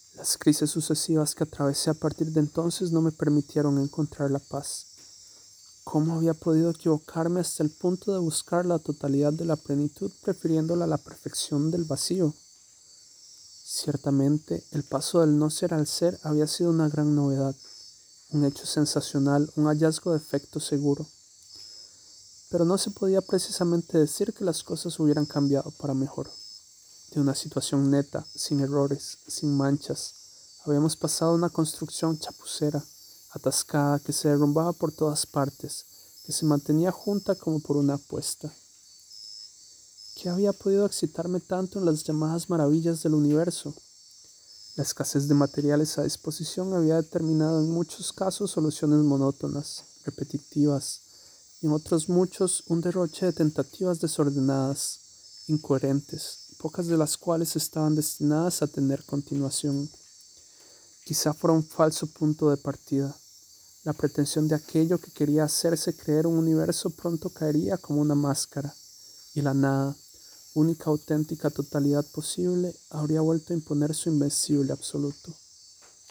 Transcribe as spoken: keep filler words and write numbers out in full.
Las crisis sucesivas que atravesé a partir de entonces no me permitieron encontrar la paz. ¿Cómo había podido equivocarme hasta el punto de buscar la totalidad de la plenitud prefiriéndola a la perfección del vacío? Ciertamente, el paso del no ser al ser había sido una gran novedad, un hecho sensacional, un hallazgo de efecto seguro. Pero no se podía precisamente decir que las cosas hubieran cambiado para mejor. De una situación neta, sin errores, sin manchas, habíamos pasado a una construcción chapucera, atascada, que se derrumbaba por todas partes, que se mantenía junta como por una apuesta. ¿Qué había podido excitarme tanto en las llamadas maravillas del universo? La escasez de materiales a disposición había determinado en muchos casos soluciones monótonas, repetitivas, y en otros muchos un derroche de tentativas desordenadas, incoherentes, pocas de las cuales estaban destinadas a tener continuación. Quizá fuera un falso punto de partida. La pretensión de aquello que quería hacerse creer un universo pronto caería como una máscara, y la nada, única auténtica totalidad posible, habría vuelto a imponer su invencible absoluto.